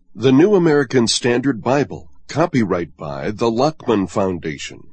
The New American Standard Bible, copyright by the Luckman Foundation.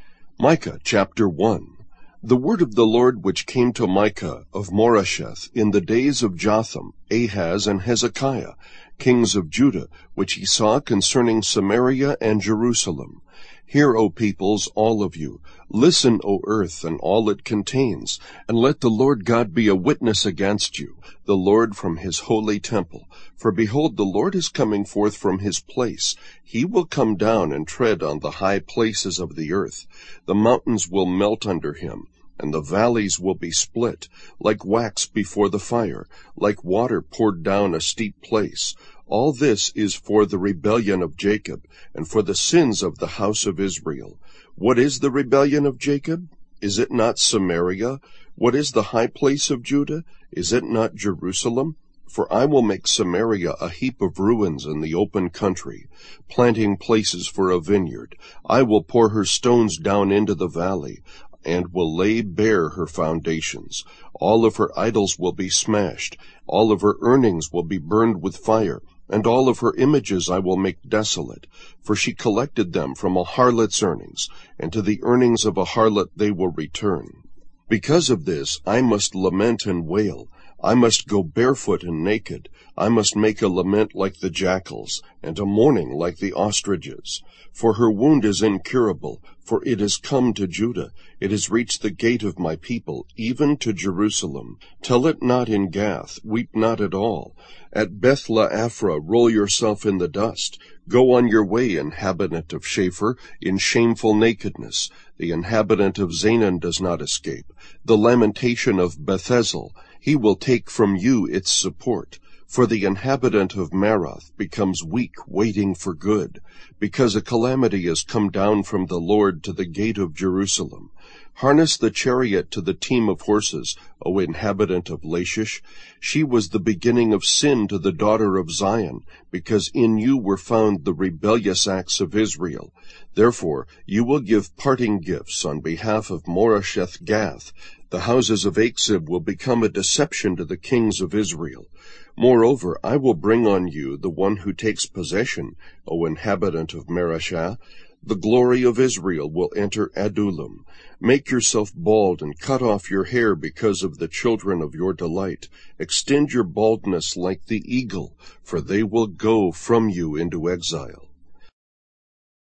Micah chapter 1. The word of the Lord which came to Micah of Moresheth in the days of Jotham, Ahaz, and Hezekiah, kings of Judah, which he saw concerning Samaria and Jerusalem. Hear, O peoples, all of you. Listen, O earth, and all it contains, and let the Lord God be a witness against you, the Lord from his holy temple. For behold, the Lord is coming forth from his place. He will come down and tread on the high places of the earth. The mountains will melt under him, and the valleys will be split, like wax before the fire, like water poured down a steep place. All this is for the rebellion of Jacob, and for the sins of the house of Israel. What is the rebellion of Jacob? Is it not Samaria? What is the high place of Judah? Is it not Jerusalem? For I will make Samaria a heap of ruins in the open country, planting places for a vineyard. I will pour her stones down into the valley, and will lay bare her foundations. All of her idols will be smashed. All of her earnings will be burned with fire, and all of her images I will make desolate. For she collected them from a harlot's earnings, and to the earnings of a harlot they will return. Because of this I must lament and wail. I must go barefoot and naked. I must make a lament like the jackals, and a mourning like the ostriches. For her wound is incurable, for it has come to Judah. It has reached the gate of my people, even to Jerusalem. Tell it not in Gath, weep not at all. At Beth-le-Aphrah roll yourself in the dust. Go on your way, inhabitant of Shapher, in shameful nakedness. The inhabitant of Zanan does not escape. The lamentation of Bethesel, he will take from you its support. For the inhabitant of Maroth becomes weak, waiting for good, because a calamity has come down from the Lord to the gate of Jerusalem. Harness the chariot to the team of horses, O inhabitant of Lachish. She was the beginning of sin to the daughter of Zion, because in you were found the rebellious acts of Israel. Therefore you will give parting gifts on behalf of Moresheth Gath. The houses of Achzib will become a deception to the kings of Israel. Moreover, I will bring on you the one who takes possession, O inhabitant of Mareshah. The glory of Israel will enter Adullam. Make yourself bald and cut off your hair because of the children of your delight. Extend your baldness like the eagle, for they will go from you into exile.